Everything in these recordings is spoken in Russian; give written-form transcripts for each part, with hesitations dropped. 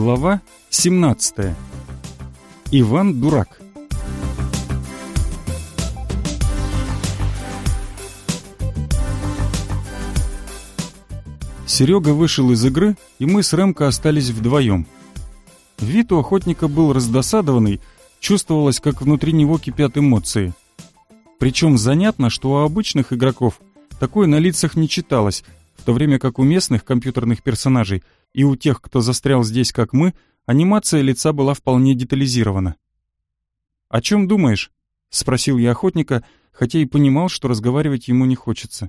Глава 17. Иван Дурак. Серега вышел из игры, и мы с Рэмко остались вдвоем. Вид у охотника был раздосадованный, чувствовалось, как внутри него кипят эмоции. Причем занятно, что у обычных игроков такое на лицах не читалось, в то время как у местных компьютерных персонажей и у тех, кто застрял здесь, как мы, анимация лица была вполне детализирована. «О чем думаешь?» — спросил я охотника, хотя и понимал, что разговаривать ему не хочется.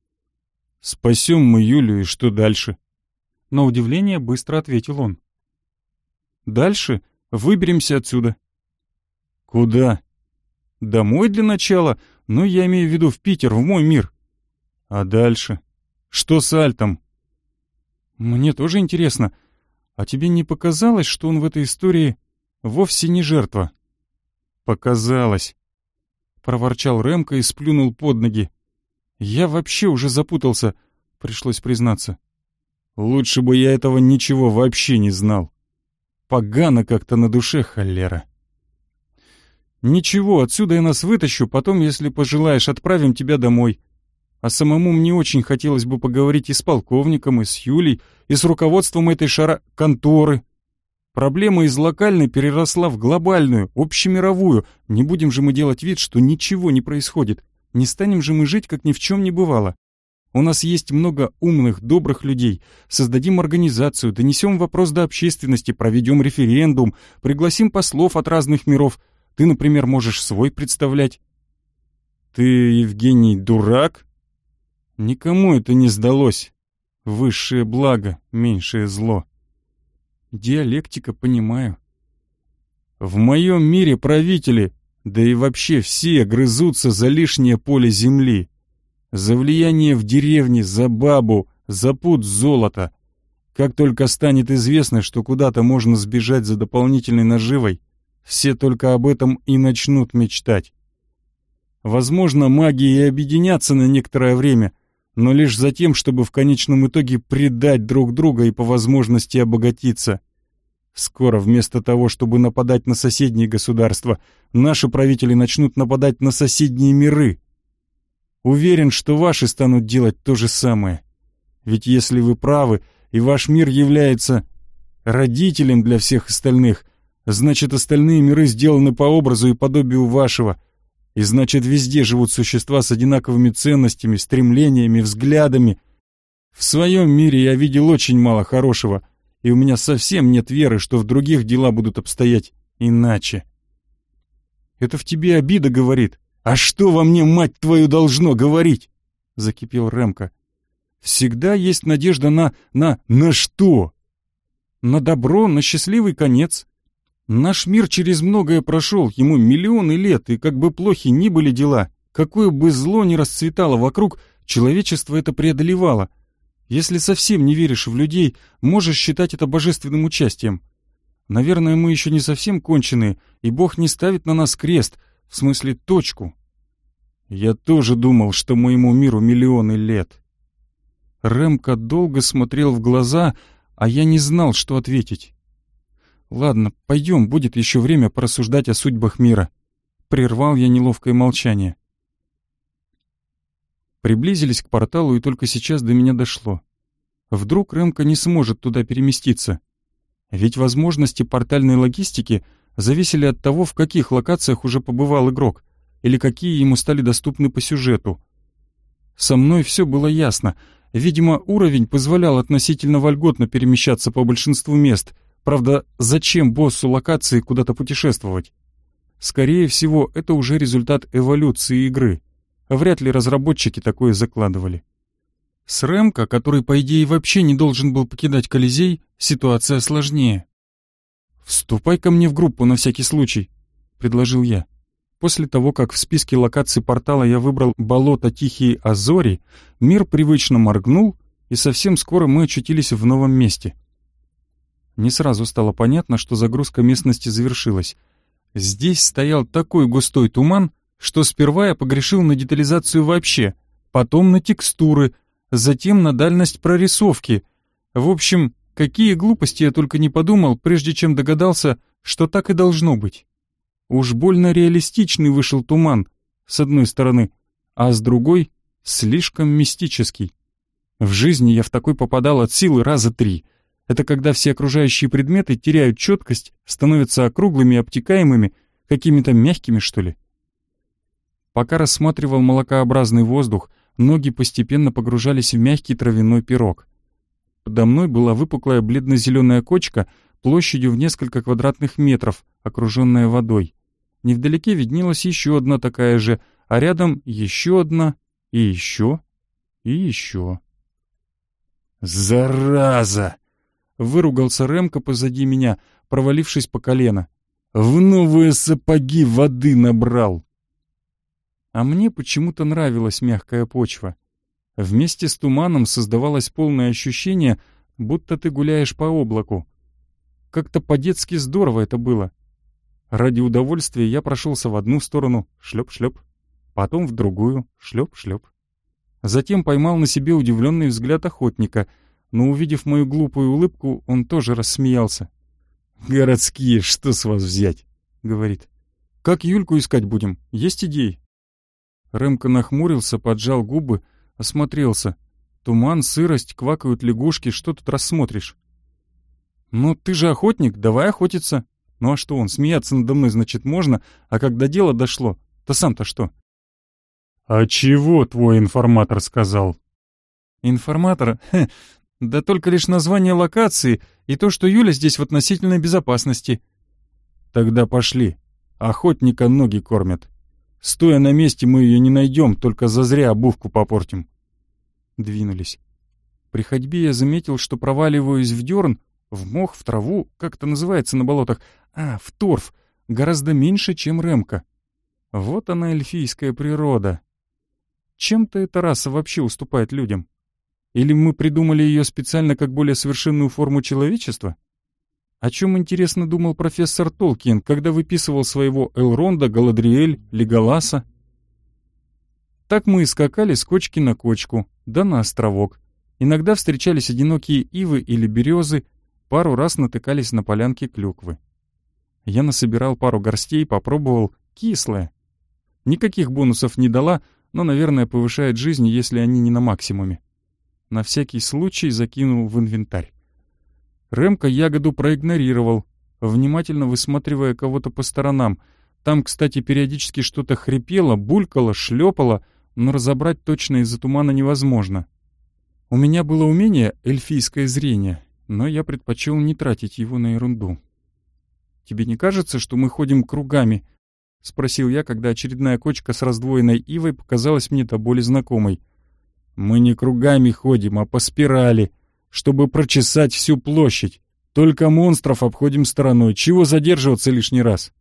«Спасем мы Юлю, и что дальше?» На удивление быстро ответил он. «Дальше выберемся отсюда». «Куда?» «Домой для начала, но я имею в виду в Питер, в мой мир». «А дальше? Что с Альтом?» «Мне тоже интересно. А тебе не показалось, что он в этой истории вовсе не жертва?» «Показалось», — проворчал Рэмко и сплюнул под ноги. «Я вообще уже запутался», — пришлось признаться. «Лучше бы я этого ничего вообще не знал. Погано как-то на душе, холера». «Ничего, отсюда я нас вытащу, потом, если пожелаешь, отправим тебя домой. А самому мне очень хотелось бы поговорить и с полковником, и с Юлей, и с руководством этой конторы. Проблема из локальной переросла в глобальную, общемировую. Не будем же мы делать вид, что ничего не происходит. Не станем же мы жить, как ни в чем не бывало. У нас есть много умных, добрых людей. Создадим организацию, донесем вопрос до общественности, проведем референдум, пригласим послов от разных миров. Ты, например, можешь свой представлять». «Ты, Евгений, дурак?» «Никому это не сдалось. Высшее благо, меньшее зло». «Диалектика, понимаю». «В моем мире правители, да и вообще все грызутся за лишнее поле земли. За влияние в деревне, за бабу, за пуд золота. Как только станет известно, что куда-то можно сбежать за дополнительной наживой, все только об этом и начнут мечтать. Возможно, маги и объединятся на некоторое время, но лишь за тем, чтобы в конечном итоге предать друг друга и по возможности обогатиться. Скоро вместо того, чтобы нападать на соседние государства, наши правители начнут нападать на соседние миры. Уверен, что ваши станут делать то же самое. Ведь если вы правы, и ваш мир является родителем для всех остальных, значит, остальные миры сделаны по образу и подобию вашего, и значит, везде живут существа с одинаковыми ценностями, стремлениями, взглядами. В своем мире я видел очень мало хорошего, и у меня совсем нет веры, что в других дела будут обстоять иначе». «Это в тебе обида говорит. А что во мне, мать твою, должно говорить?» — закипел Рэмко. «Всегда есть надежда на что? На добро, на счастливый конец. Наш мир через многое прошел, ему миллионы лет, и как бы плохи ни были дела, какое бы зло ни расцветало вокруг, человечество это преодолевало. Если совсем не веришь в людей, можешь считать это божественным участием. Наверное, мы еще не совсем конченые, и Бог не ставит на нас крест, в смысле точку». «Я тоже думал, что моему миру миллионы лет». Рэмко долго смотрел в глаза, а я не знал, что ответить. «Ладно, пойдем, будет еще время порассуждать о судьбах мира». Прервал я неловкое молчание. Приблизились к порталу, и только сейчас до меня дошло. Вдруг Рэмко не сможет туда переместиться. Ведь возможности портальной логистики зависели от того, в каких локациях уже побывал игрок, или какие ему стали доступны по сюжету. Со мной все было ясно. Видимо, уровень позволял относительно вольготно перемещаться по большинству мест. Правда, зачем боссу локации куда-то путешествовать? Скорее всего, это уже результат эволюции игры. Вряд ли разработчики такое закладывали. С Рэмко, который, по идее, вообще не должен был покидать Колизей, ситуация сложнее. «Вступай ко мне в группу на всякий случай», — предложил я. После того, как в списке локаций портала я выбрал болото Тихие Азори, мир привычно моргнул, и совсем скоро мы очутились в новом месте. Не сразу стало понятно, что загрузка местности завершилась. Здесь стоял такой густой туман, что сперва я погрешил на детализацию вообще, потом на текстуры, затем на дальность прорисовки. В общем, Какие глупости я только не подумал, прежде чем догадался, что так и должно быть. Уж больно реалистичный вышел туман, с одной стороны, а с другой — слишком мистический. В жизни я в такой попадал от силы раза 3. Это когда все окружающие предметы теряют четкость, становятся округлыми и обтекаемыми, какими-то мягкими, что ли. Пока рассматривал молокообразный воздух, ноги постепенно погружались в мягкий травяной пирог. Подо мной была выпуклая бледно-зеленая кочка площадью в несколько квадратных метров, окруженная водой. Невдалеке виднелась еще одна такая же, а рядом еще одна, и еще, и еще. «Зараза!» — выругался Рэмко позади меня, провалившись по колено. «В новые сапоги воды набрал!» А мне почему-то нравилась мягкая почва. Вместе с туманом создавалось полное ощущение, будто ты гуляешь по облаку. Как-то по-детски здорово это было. Ради удовольствия я прошелся в одну сторону, шлеп-шлеп, потом в другую, шлеп-шлеп. Затем поймал на себе удивленный взгляд охотника, но, увидев мою глупую улыбку, он тоже рассмеялся. «Городские, что с вас взять?» — говорит. «Как Юльку искать будем? Есть идеи?» Рэмко нахмурился, поджал губы, осмотрелся. Туман, сырость, квакают лягушки, что тут рассмотришь? «Ну, ты же охотник, давай охотиться». Ну а что он, смеяться надо мной, значит, можно, а когда дело дошло, то сам-то что? «А чего твой информатор сказал?» «Информатор? Да только лишь название локации и то, что Юля здесь в относительной безопасности». «Тогда пошли. Охотника ноги кормят. Стоя на месте, мы ее не найдем, только зазря обувку попортим». Двинулись. При ходьбе я заметил, что проваливаюсь в дерн, в мох, в траву, как это называется на болотах, в торф, гораздо меньше, чем Рэмко. Вот она, эльфийская природа. Чем-то эта раса вообще уступает людям? Или мы придумали ее специально как более совершенную форму человечества? О чем, интересно, думал профессор Толкиен, когда выписывал своего Элронда, Галадриэль, Леголаса? Так мы и скакали с кочки на кочку, да на островок. Иногда встречались одинокие ивы или березы, пару раз натыкались на полянки клюквы. Я насобирал пару горстей, попробовал, кислое. Никаких бонусов не дала, но, наверное, повышает жизнь, если они не на максимуме. На всякий случай закинул в инвентарь. Рэмко ягоду проигнорировал, внимательно высматривая кого-то по сторонам. Там, кстати, периодически что-то хрипело, булькало, шлепало, но разобрать точно из-за тумана невозможно. У меня было умение эльфийское зрение, но я предпочел не тратить его на ерунду. «Тебе не кажется, что мы ходим кругами?» — спросил я, когда очередная кочка с раздвоенной ивой показалась мне до боли знакомой. «Мы не кругами ходим, а по спирали, чтобы прочесать всю площадь. Только монстров обходим стороной. Чего задерживаться лишний раз?»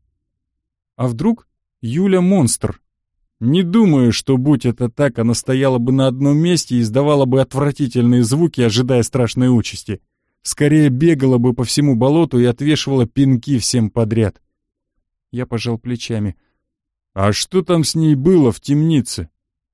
«А вдруг Юля монстр?» «Не думаю, что, будь это так, она стояла бы на одном месте и издавала бы отвратительные звуки, ожидая страшной участи. Скорее бегала бы по всему болоту и отвешивала пинки всем подряд». Я пожал плечами. «А что там с ней было в темнице?»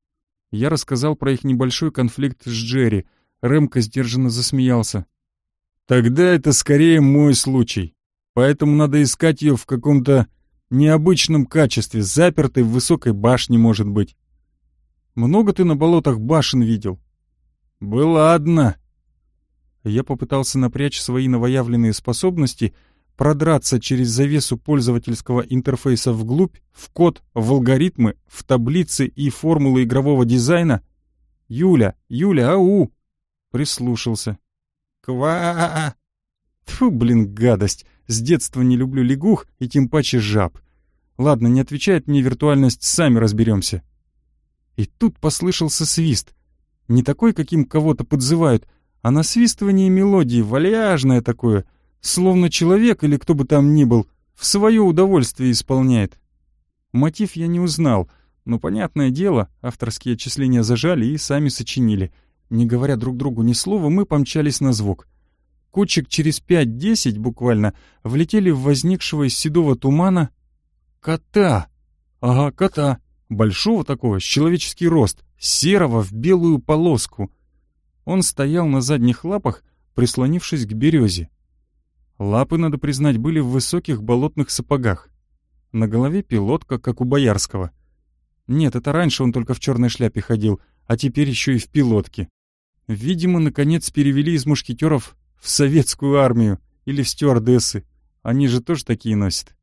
Я рассказал про их небольшой конфликт с Джерри. Рэмко сдержанно засмеялся. «Тогда это скорее мой случай. Поэтому надо искать ее в каком-то необычном качестве, запертой в высокой башне, может быть». «Много ты на болотах башен видел?» «Была одна». Я попытался напрячь свои новоявленные способности, продраться через завесу пользовательского интерфейса вглубь, в код, в алгоритмы, в таблицы и формулы игрового дизайна. «Юля, ау!» Прислушался. «Ква!» Тьфу, блин, гадость. С детства не люблю лягух и тем паче жаб. Ладно, не отвечает мне виртуальность, сами разберемся. И тут послышался свист. Не такой, каким кого-то подзывают, а насвистывание мелодии, вальяжное такое, словно человек или кто бы там ни был, в свое удовольствие исполняет. Мотив я не узнал, но, понятное дело, авторские отчисления зажали и сами сочинили. Не говоря друг другу ни слова, мы помчались на звук. Кочек через 5-10 буквально влетели в возникшего из седого тумана кота. Ага, кота. Большого такого, с человеческий рост, серого в белую полоску. Он стоял на задних лапах, прислонившись к березе. Лапы, надо признать, были в высоких болотных сапогах. На голове пилотка, как у Боярского. Нет, это раньше он только в черной шляпе ходил, а теперь еще и в пилотке. Видимо, наконец перевели из мушкетеров в советскую армию или в стюардессы. Они же тоже такие носят.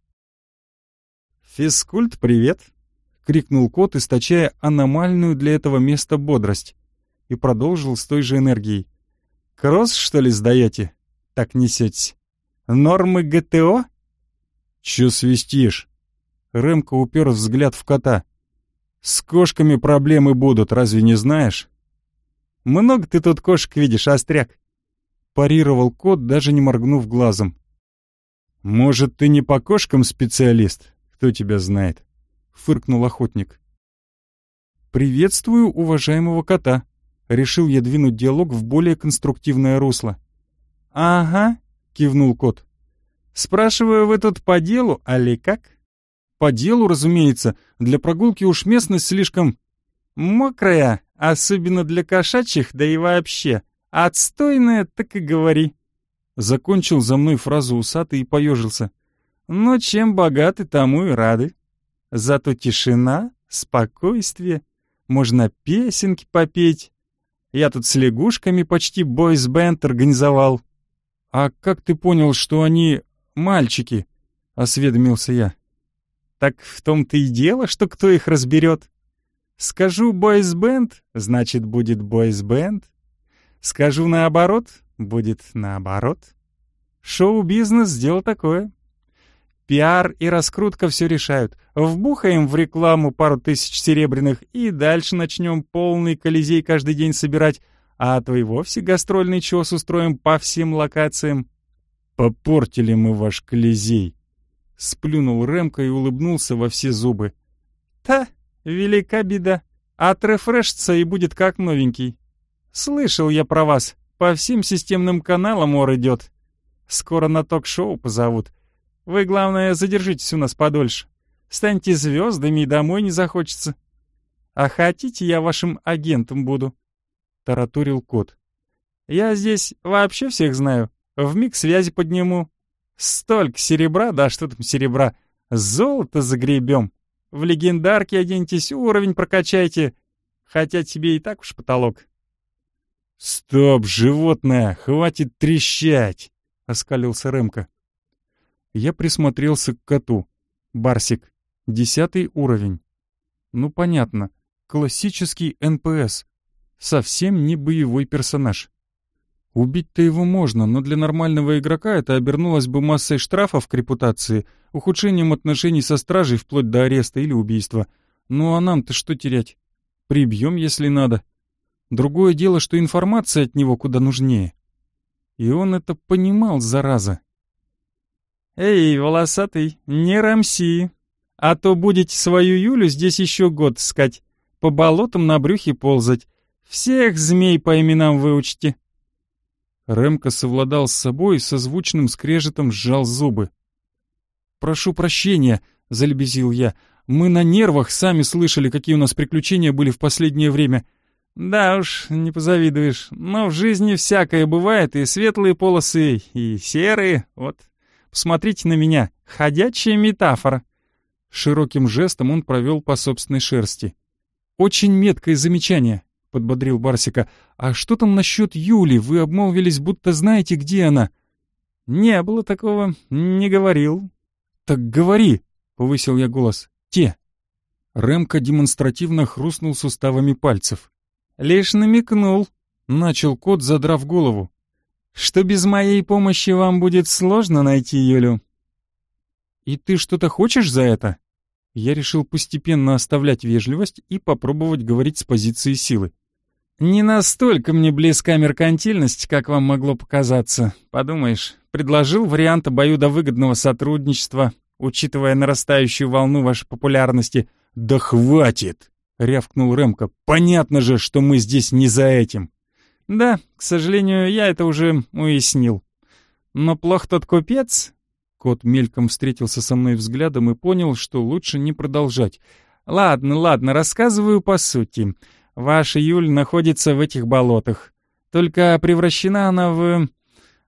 «Физкульт, привет!» — крикнул кот, источая аномальную для этого места бодрость. И продолжил с той же энергией. «Кросс, что ли, сдаете? Так несетесь. Нормы ГТО?» «Чё свистишь?» Рэмко упер взгляд в кота. «С кошками проблемы будут, разве не знаешь?» «Много ты тут кошек видишь, остряк?» Парировал кот, даже не моргнув глазом. «Может, ты не по кошкам специалист? Кто тебя знает?» — фыркнул охотник. «Приветствую уважаемого кота», — решил я двинуть диалог в более конструктивное русло. «Ага», — кивнул кот. «Спрашиваю, вы тут по делу, али как?» «По делу, разумеется. Для прогулки уж местность слишком...» «Мокрая, особенно для кошачьих, да и вообще. Отстойная, так и говори». Закончил за мной фразу усатый и поежился. «Но чем богаты, тому и рады. Зато тишина, спокойствие, можно песенки попеть. Я тут с лягушками почти бойс-бенд организовал». «А как ты понял, что они мальчики?» — осведомился я. «Так в том-то и дело, что кто их разберет. Скажу бойс-бенд, значит, будет бойс-бенд. Скажу наоборот, будет наоборот. Шоу-бизнес — дело такое. Пиар и раскрутка все решают. Вбухаем в рекламу пару тысяч серебряных и дальше начнем полный колизей каждый день собирать, а то и вовсе гастрольный чёс устроим по всем локациям». «Попортили мы ваш колизей», — сплюнул Рэмко и улыбнулся во все зубы. «Та, велика беда. Отрефрешится и будет как новенький. Слышал я про вас. По всем системным каналам ор идет. Скоро на ток-шоу позовут. Вы, главное, задержитесь у нас подольше. Станьте звездами и домой не захочется. А хотите, я вашим агентом буду?» — тараторил кот. «Я здесь вообще всех знаю. Вмиг связи подниму. Столько серебра, да что там серебра, золото загребем. В легендарке оденьтесь, уровень прокачайте. Хотя тебе и так уж потолок». «Стоп, животное, хватит трещать!» — оскалился Рэмко. Я присмотрелся к коту. Барсик, 10 уровень. Ну понятно, классический НПС. Совсем не боевой персонаж. Убить-то его можно, но для нормального игрока это обернулось бы массой штрафов к репутации, ухудшением отношений со стражей вплоть до ареста или убийства. Ну а нам-то что терять? Прибьем, если надо. Другое дело, что информация от него куда нужнее. И он это понимал, зараза. «Эй, волосатый, не рамси, а то будете свою Юлю здесь еще год искать, по болотам на брюхе ползать, всех змей по именам выучите». Рэмко совладал с собой и со звучным скрежетом сжал зубы. «Прошу прощения», — залебезил я, — «мы на нервах, сами слышали, какие у нас приключения были в последнее время». «Да уж, не позавидуешь, но в жизни всякое бывает, и светлые полосы, и серые, вот. Посмотрите на меня, ходячая метафора». Широким жестом он провел по собственной шерсти. «Очень меткое замечание», — подбодрил Барсика. «А что там насчет Юли? Вы обмолвились, будто знаете, где она». «Не было такого, не говорил». «Так говори», — повысил я голос. «Те». Рэмко демонстративно хрустнул суставами пальцев. «Лишь намекнул», — начал кот, задрав голову, «что без моей помощи вам будет сложно найти Юлю». «И ты что-то хочешь за это?» Я решил постепенно оставлять вежливость и попробовать говорить с позиции силы. «Не настолько мне близка меркантильность, как вам могло показаться. Подумаешь, предложил вариант обоюдовыгодного сотрудничества, учитывая нарастающую волну вашей популярности». «Да хватит!» — рявкнул Рэмко. «Понятно же, что мы здесь не за этим». «Да, к сожалению, я это уже уяснил. Но плох тот купец...» Кот мельком встретился со мной взглядом и понял, что лучше не продолжать. «Ладно, рассказываю по сути. Ваша Юль находится в этих болотах. Только превращена она в...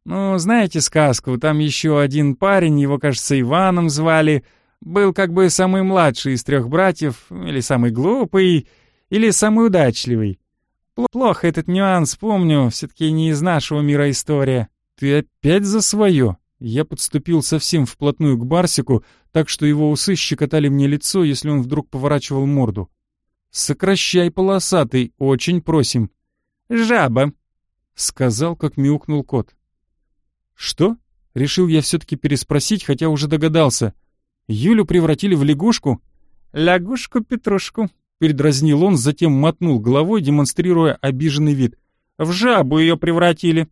Ну, знаете сказку, там еще один парень, его, кажется, Иваном звали, был как бы самый младший из 3 братьев, или самый глупый, или самый удачливый. Плохо этот нюанс помню, все-таки не из нашего мира история. Ты опять за свое? Я подступил совсем вплотную к Барсику, так что его усы щекотали мне лицо, если он вдруг поворачивал морду. «Сокращай, полосатый, очень просим». «Жаба», — сказал, как мяукнул кот. «Что?» — решил я все-таки переспросить, хотя уже догадался. «Юлю превратили в лягушку?» «Лягушку-петрушку», — передразнил он, затем мотнул головой, демонстрируя обиженный вид. «В жабу ее превратили».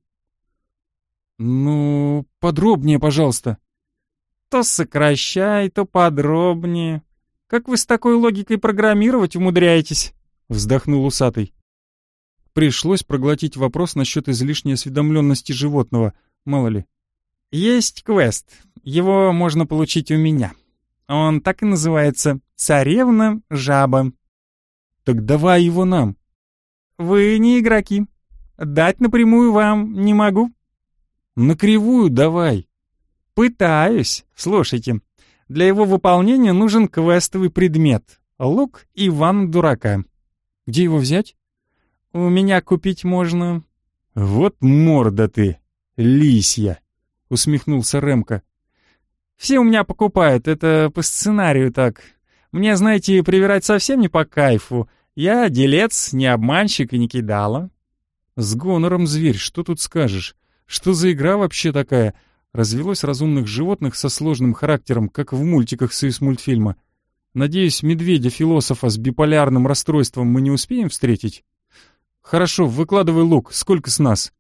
«Ну, подробнее, пожалуйста». «То сокращай, то подробнее. Как вы с такой логикой программировать умудряетесь?» — вздохнул усатый. Пришлось проглотить вопрос насчет излишней осведомленности животного, мало ли. «Есть квест. Его можно получить у меня. Он так и называется «Царевна-жаба». «Так давай его нам». «Вы не игроки. Дать напрямую вам не могу». «На кривую давай». «Пытаюсь. Слушайте, для его выполнения нужен квестовый предмет — лук Ивана-дурака». «Где его взять?» «У меня купить можно». «Вот морда ты, лисья», — усмехнулся Рэмко. «Все у меня покупают, это по сценарию так. Мне, знаете, привирать совсем не по кайфу. Я делец, не обманщик и не кидала». «С гонором, зверь, что тут скажешь? Что за игра вообще такая? Развелось разумных животных со сложным характером, как в мультиках Союзмультфильма. Надеюсь, медведя-философа с биполярным расстройством мы не успеем встретить? Хорошо, выкладывай лук, сколько с нас?»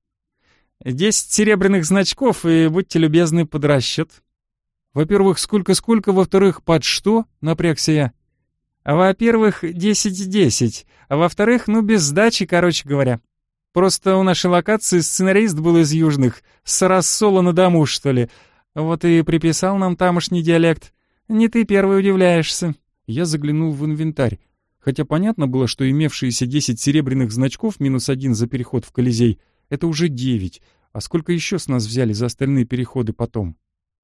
10 серебряных значков, и будьте любезны под расчет». «Во-первых, сколько-сколько, во-вторых, под что?» — напрягся я. «Во-первых, 10-10, а во-вторых, ну без сдачи, короче говоря. Просто у нашей локации сценарист был из южных, с Рассола-на-Дому, что ли. Вот и приписал нам тамошний диалект. Не ты первый удивляешься». Я заглянул в инвентарь. Хотя понятно было, что имевшиеся 10 серебряных значков минус 1 за переход в Колизей — это уже 9. А сколько еще с нас взяли за остальные переходы потом?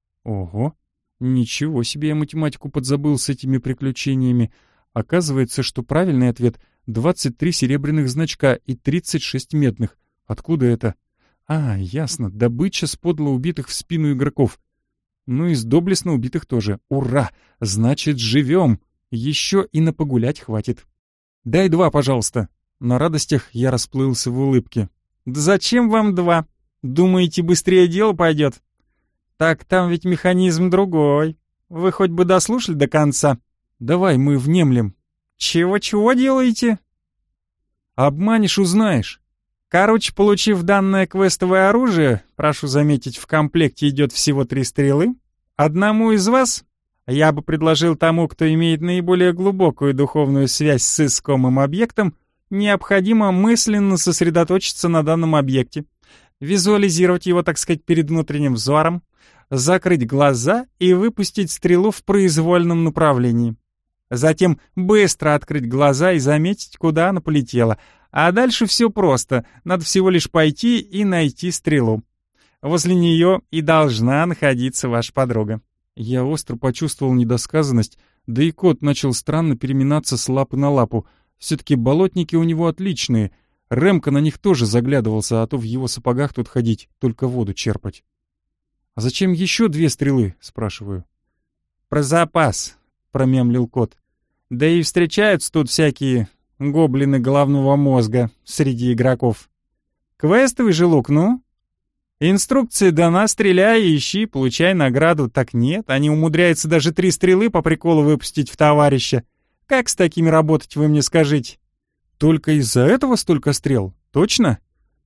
Ого, ничего себе я математику подзабыл с этими приключениями. Оказывается, что правильный ответ — 23 серебряных значка и 36 медных. Откуда это? А, ясно, добыча с подло убитых в спину игроков. Ну и с доблестно убитых тоже. Ура! Значит, живем! Еще и на погулять хватит. «Дай 2, пожалуйста». На радостях я расплылся в улыбке. «Да зачем вам 2? Думаете, быстрее дело пойдет? Так там ведь механизм другой. Вы хоть бы дослушали до конца?» «Давай, мы внемлем». «Чего-чего делаете?» «Обманешь — узнаешь». Короче, получив данное квестовое оружие, прошу заметить, в комплекте идет всего 3 стрелы, одному из вас, я бы предложил тому, кто имеет наиболее глубокую духовную связь с искомым объектом, необходимо мысленно сосредоточиться на данном объекте, визуализировать его, так сказать, перед внутренним взором, закрыть глаза и выпустить стрелу в произвольном направлении. Затем быстро открыть глаза и заметить, куда она полетела. А дальше все просто, надо всего лишь пойти и найти стрелу. Возле нее и должна находиться ваша подруга. Я остро почувствовал недосказанность, да и кот начал странно переминаться с лапы на лапу. Все-таки болотники у него отличные. Рэмко на них тоже заглядывался, а то в его сапогах тут ходить, только воду черпать. «А зачем еще 2 стрелы?» — спрашиваю. «Про запас», — промямлил кот. «Да и встречаются тут всякие гоблины головного мозга среди игроков. Квестовый же лук, ну? Инструкция дана, стреляй, ищи, получай награду. Так нет, они умудряются даже 3 стрелы по приколу выпустить в товарища. Как с такими работать, вы мне скажите?» «Только из-за этого столько стрел? Точно?»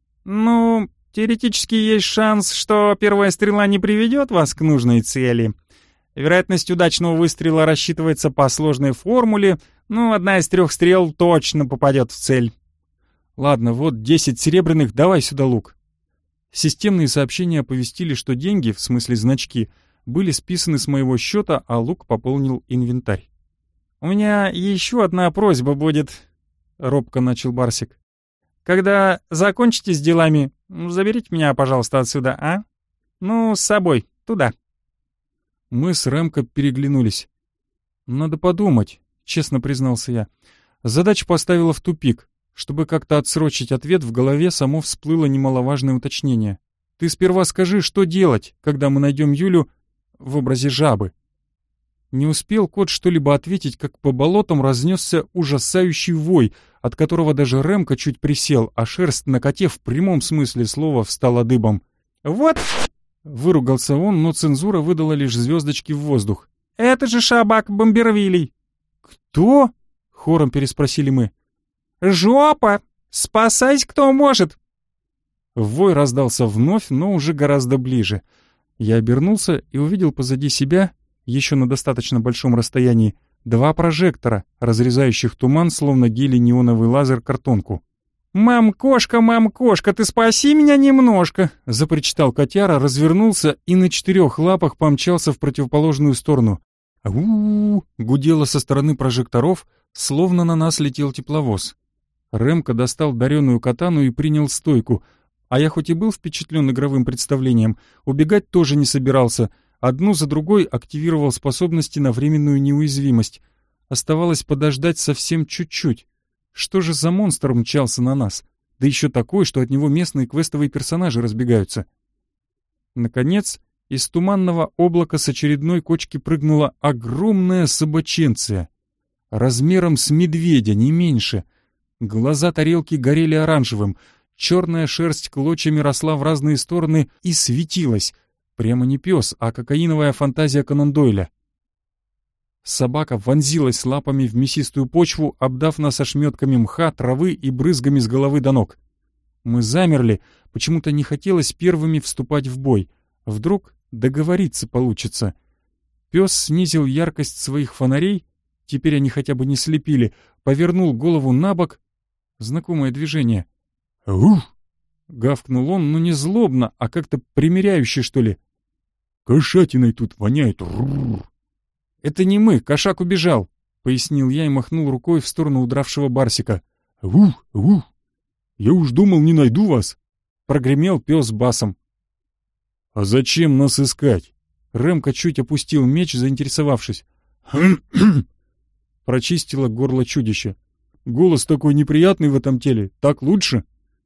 «Ну, теоретически есть шанс, что первая стрела не приведет вас к нужной цели. Вероятность удачного выстрела рассчитывается по сложной формуле, но 1 из 3 стрел точно попадет в цель». «Ладно, вот 10 серебряных, давай сюда лук». Системные сообщения оповестили, что деньги, в смысле значки, были списаны с моего счета, а лук пополнил инвентарь. «У меня еще одна просьба будет», — робко начал Барсик. «Когда закончите с делами, заберите меня, пожалуйста, отсюда, а? «Ну, с собой, туда». Мы с Рэмко переглянулись. «Надо подумать», — честно признался я. Задача поставила в тупик. Чтобы как-то отсрочить ответ, в голове само всплыло немаловажное уточнение. «Ты сперва скажи, что делать, когда мы найдем Юлю в образе жабы». Не успел кот что-либо ответить, как по болотам разнесся ужасающий вой, от которого даже Рэмко чуть присел, а шерсть на коте в прямом смысле слова встала дыбом. «Вот!» — выругался он, но цензура выдала лишь звездочки в воздух. «Это же Шабак Бомбервилей!» «Кто?» — хором переспросили мы. «Жопа! Спасайся, кто может!» Вой раздался вновь, но уже гораздо ближе. Я обернулся и увидел позади себя, еще на достаточно большом расстоянии, 2 прожектора, разрезающих туман, словно гели неоновый лазер картонку. Мам-кошка, ты спаси меня немножко!» — запричитал котяра, развернулся и на 4 лапах помчался в противоположную сторону. «Ау!» — гудело со стороны прожекторов, словно на нас летел тепловоз. Рэмко достал дареную катану и принял стойку, а я хоть и был впечатлен игровым представлением, убегать тоже не собирался, одну за другой активировал способности на временную неуязвимость. Оставалось подождать совсем чуть-чуть. Что же за монстр мчался на нас? Да еще такой, что от него местные квестовые персонажи разбегаются. Наконец, из туманного облака с очередной кочки прыгнула огромная собаченция. Размером с медведя, не меньше. Глаза тарелки горели оранжевым, черная шерсть клочьями росла в разные стороны и светилась. Прямо не пес, а кокаиновая фантазия Конан Дойля. Собака вонзилась лапами в мясистую почву, обдав нас ошметками мха, травы и брызгами с головы до ног. Мы замерли, почему-то не хотелось первыми вступать в бой. Вдруг договориться получится. Пес снизил яркость своих фонарей, теперь они хотя бы не слепили, повернул голову на бок. Знакомое движение. «Ух!» — гавкнул он, но не злобно, а как-то примиряюще, что ли. «Кошатиной тут воняет! Рррр!» «Это не мы, кошак убежал», — пояснил я и махнул рукой в сторону удравшего барсика. «Ух! Ух! Я уж думал, не найду вас!» — прогремел пес басом. «А зачем нас искать?» Рэмко чуть опустил меч, заинтересовавшись. «Хм-хм!» — прочистило горло чудище. «Голос такой неприятный в этом теле, так лучше?»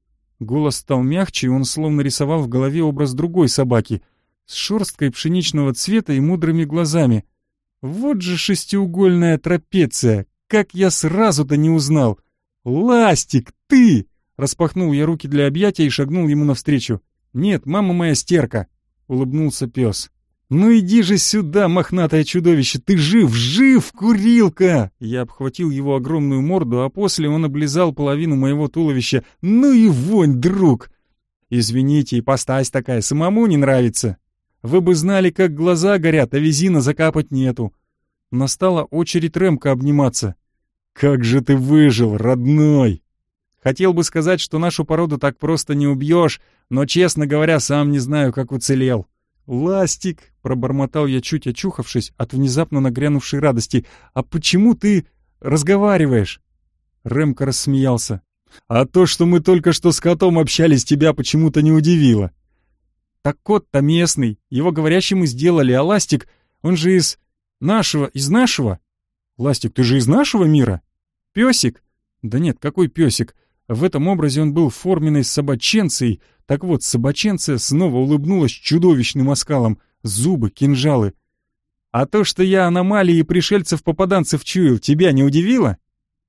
Голос стал мягче, и он словно рисовал в голове образ другой собаки, с шерсткой пшеничного цвета и мудрыми глазами. Вот же шестиугольная трапеция! Как я сразу-то не узнал! «Ластик, ты!» — распахнул я руки для объятия и шагнул ему навстречу. «Нет, мама моя стерка!» — улыбнулся пес. «Ну иди же сюда, мохнатое чудовище! Ты жив, жив, курилка!» Я обхватил его огромную морду, а после он облизал половину моего туловища. «Ну и вонь, друг!» «Извините, ипостась такая, самому не нравится. Вы бы знали, как глаза горят, а визина закапать нету». Настала очередь Рэмко обниматься. «Как же ты выжил, родной!» Хотел бы сказать, что нашу породу так просто не убьешь, но, честно говоря, сам не знаю, как уцелел. «Ластик!» — пробормотал я, чуть очухавшись от внезапно нагрянувшей радости. «А почему ты разговариваешь?» Рэмко рассмеялся. «А то, что мы только что с котом общались, тебя почему-то не удивило». «Так кот-то местный, его говорящим и сделали, а Ластик, он же из нашего?» «Ластик, ты же из нашего мира?» «Песик?» «Да нет, какой песик? В этом образе он был форменной собаченцей. Так вот, собаченция снова улыбнулась чудовищным оскалом. Зубы, кинжалы. А то, что я аномалии пришельцев-попаданцев чуял, тебя не удивило?»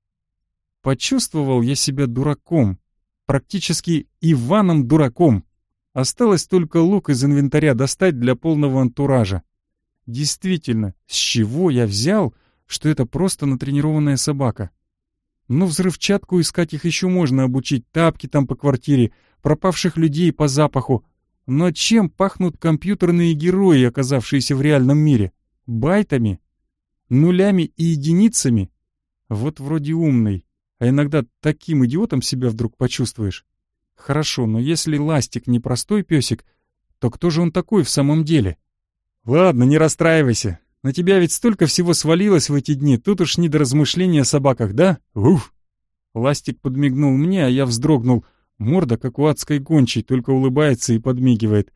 Почувствовал я себя дураком. Практически Иваном-дураком. Осталось только лук из инвентаря достать для полного антуража. Действительно, с чего я взял, что это просто натренированная собака? Но взрывчатку искать их еще можно обучить, тапки там по квартире, пропавших людей по запаху. Но чем пахнут компьютерные герои, оказавшиеся в реальном мире? Байтами? Нулями и единицами? Вот вроде умный, а иногда таким идиотом себя вдруг почувствуешь. Хорошо, но если Ластик не простой песик, то кто же он такой в самом деле? Ладно, не расстраивайся. На тебя ведь столько всего свалилось в эти дни, тут уж не до размышления о собаках, да? Уф! Ластик подмигнул мне, а я вздрогнул. Морда, как у адской гончей, только улыбается и подмигивает.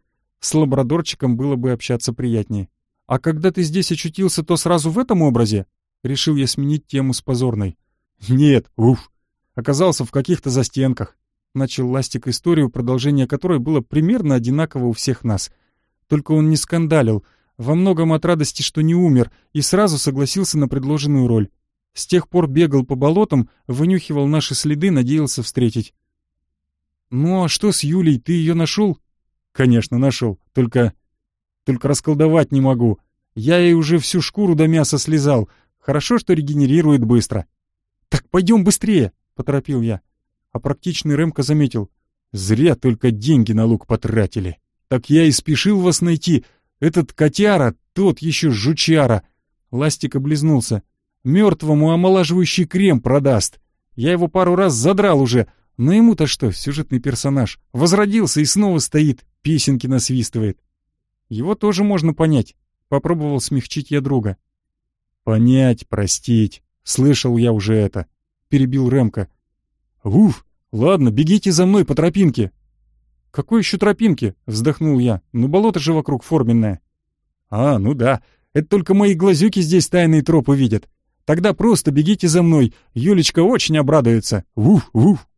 С лабрадорчиком было бы общаться приятнее. А когда ты здесь очутился, то сразу в этом образе? Решил я сменить тему с позорной. Нет, оказался в каких-то застенках. Начал Ластик историю, продолжение которой было примерно одинаково у всех нас. Только он не скандалил, во многом от радости, что не умер, и сразу согласился на предложенную роль. С тех пор бегал по болотам, вынюхивал наши следы, надеялся встретить. «Ну а что с Юлей, ты ее нашел?» «Конечно, нашел, только расколдовать не могу. Я ей уже всю шкуру до мяса слезал. Хорошо, что регенерирует быстро». «Так пойдем быстрее», — поторопил я. А практичный Рэмко заметил. «Зря только деньги на лук потратили. Так я и спешил вас найти. Этот котяра, тот еще жучара». Ластик облизнулся. «Мертвому омолаживающий крем продаст. Я его пару раз задрал уже. Но ему-то что, сюжетный персонаж. Возродился и снова стоит, песенки насвистывает». «Его тоже можно понять», — попробовал смягчить я друга. «Понять, простить. Слышал я уже это», — перебил Рэмко. Ладно, бегите за мной по тропинке». «Какой еще тропинке?» — вздохнул я. «Ну болото же вокруг форменное». Ну да, это только мои глазюки здесь тайные тропы видят. Тогда просто бегите за мной, Юлечка очень обрадуется. Вуф».